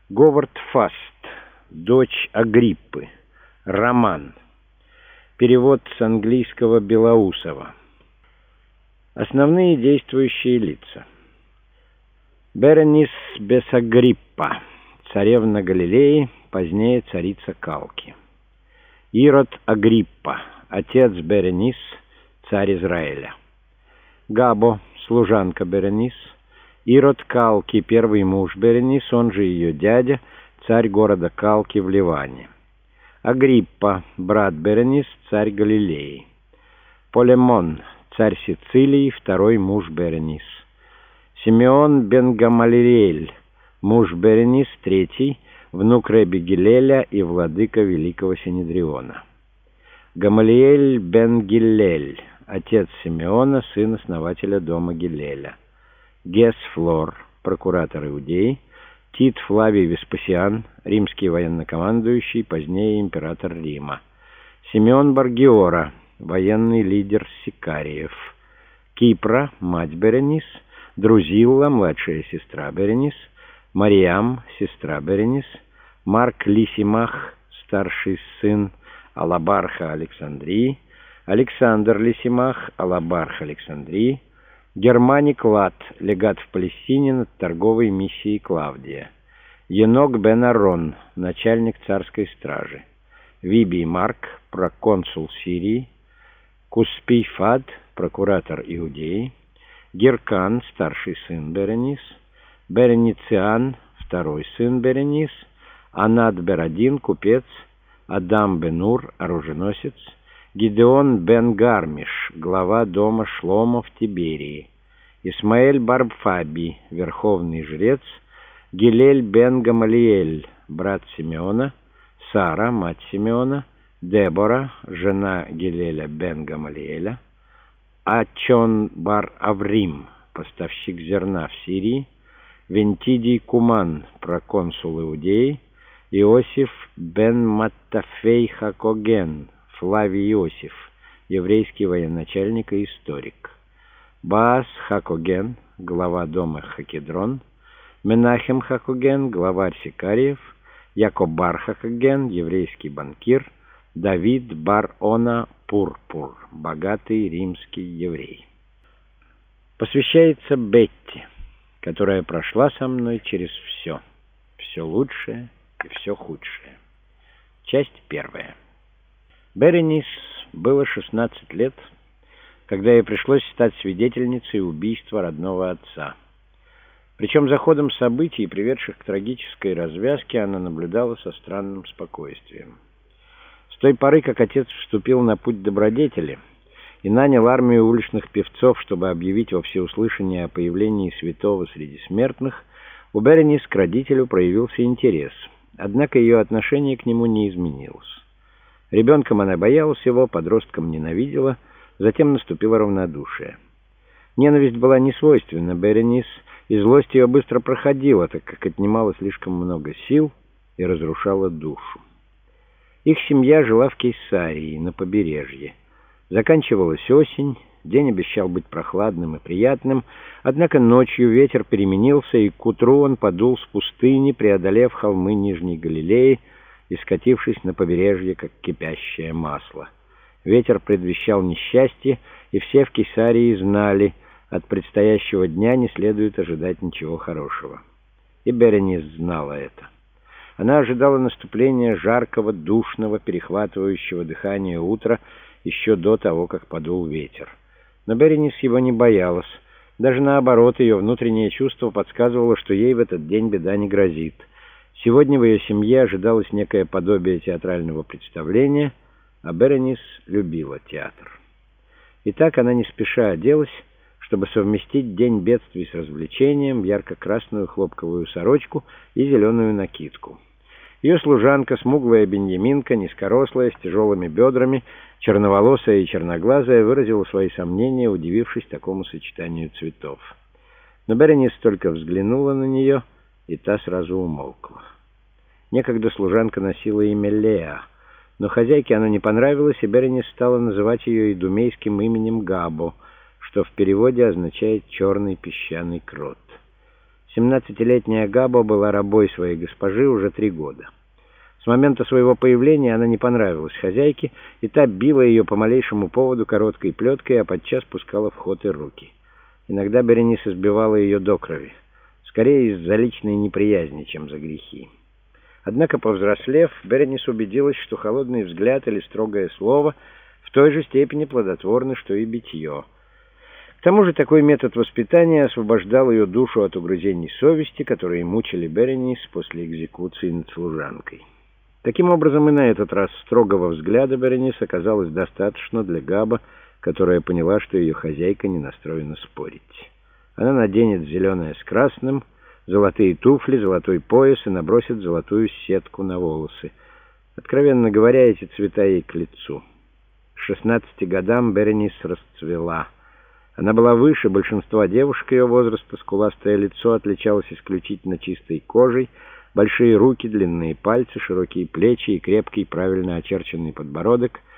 Говард Фаст. Дочь Агриппы. Роман. Перевод с английского Белоусова. Основные действующие лица. Беренис Бесагриппа, царевна Галилеи, позднее царица Калки. Ирод Агриппа, отец Беренис, царь Израиля. Габо, служанка Беренис. Ирод Калки, первый муж Беренис, он же ее дядя, царь города Калки в Ливане. Агриппа, брат Беренис, царь Галилеи. Полемон, царь Сицилии, второй муж Беренис. Симеон бен Гамалиэль, муж Беренис, третий, внук Ребби Гилеля и владыка Великого Синедриона. Гамалиэль бен Гиллель, отец Симеона, сын основателя дома Гилеля. Гес Флор, прокуратор Иудеи. Тит Флавий Веспасиан, римский военнокомандующий, позднее император Рима. Симеон Бар-Гиора, военный лидер сикариев. Кипра, мать Беренис. Друзилла, младшая сестра Беренис. Мариам, сестра Беренис. Марк Лисимах, старший сын Алабарха Александрии. Александр Лисимах, Алабарх Александрии. Германик Лат, легат в Палестине над торговой миссией Клавдия. Енок бен Арон, начальник царской стражи. Вибий Марк, проконсул Сирии. Куспий Фад, прокуратор Иудеи. Геркан, старший сын Беренис. Беренициан, второй сын Беренис. Анат Берадин, купец. Адам бен Ур, оруженосец. Гидеон бен Гармиш, глава дома Шломо в Тиберии. Исмаэль Барбфаби, верховный жрец. Гилель бен Гамалиэль, брат Симеона. Сара, мать Симеона. Дебора, жена Гилеля бен Гамалиэля. Ачон бар Аврим, поставщик зерна в Сирии. Вентидий Куман, проконсул Иудеи. Иосиф бен Маттафей Хакоген, Флавий Иосиф, еврейский военачальник и историк. Баас Хакоген, глава дома Хакедрон. Менахем Хакоген, главарь сикариев. Якобар Хакоген, еврейский банкир. Давид бар-Она Пурпур, богатый римский еврей. Посвящается Бетти, которая прошла со мной через все. Все лучшее и все худшее. Часть первая. Беренис было 16 лет, когда ей пришлось стать свидетельницей убийства родного отца. Причем за ходом событий, приведших к трагической развязке, она наблюдала со странным спокойствием. С той поры, как отец вступил на путь добродетели и нанял армию уличных певцов, чтобы объявить во всеуслышание о появлении святого среди смертных, у Беренис к родителю проявился интерес, однако ее отношение к нему не изменилось. Ребенком она боялась его, подростком ненавидела, затем наступило равнодушие. Ненависть была не свойственна Беренис, и злость ее быстро проходила, так как отнимала слишком много сил и разрушала душу. Их семья жила в Кейсарии, на побережье. Заканчивалась осень, день обещал быть прохладным и приятным, однако ночью ветер переменился, и к утру он подул с пустыни, преодолев холмы Нижней Галилеи и скатившись на побережье, как кипящее масло. Ветер предвещал несчастье, и все в Кейсарии знали, от предстоящего дня не следует ожидать ничего хорошего. И Беренис знала это. Она ожидала наступления жаркого, душного, перехватывающего дыхание утра еще до того, как подул ветер. Но Беренис его не боялась. Даже наоборот, ее внутреннее чувство подсказывало, что ей в этот день беда не грозит. Сегодня в ее семье ожидалось некое подобие театрального представления, а Беренис любила театр. Итак, она не спеша оделась, чтобы совместить день бедствий с развлечением, ярко-красную хлопковую сорочку и зеленую накидку. Ее служанка, смуглая беньяминка, низкорослая, с тяжелыми бедрами, черноволосая и черноглазая, выразила свои сомнения, удивившись такому сочетанию цветов. Но Беренис только взглянула на нее, и та сразу умолкла. Некогда служанка носила имя Леа, но хозяйке оно не понравилось, и Беренис стала называть ее идумейским именем Габо, что в переводе означает «черный песчаный крот». 17-летняя Габо была рабой своей госпожи уже 3 года. С момента своего появления она не понравилась хозяйке, и та била ее по малейшему поводу короткой плеткой, а подчас пускала в ход и руки. Иногда Беренис избивала ее до крови, скорее из-за личной неприязни, чем за грехи. Однако, повзрослев, Беренис убедилась, что холодный взгляд или строгое слово в той же степени плодотворны, что и битье. К тому же такой метод воспитания освобождал ее душу от угрызений совести, которые мучили Беренис после экзекуции над служанкой. Таким образом, и на этот раз строгого взгляда Беренис оказалось достаточно для Габо, которая поняла, что ее хозяйка не настроена спорить. Она наденет зеленое с красным, золотые туфли, золотой пояс и набросит золотую сетку на волосы. Откровенно говоря, эти цвета ей к лицу. К 16 годам Беренис расцвела. Она была выше большинства девушек ее возраста, скуластое лицо отличалось исключительно чистой кожей, большие руки, длинные пальцы, широкие плечи и крепкий, правильно очерченный подбородок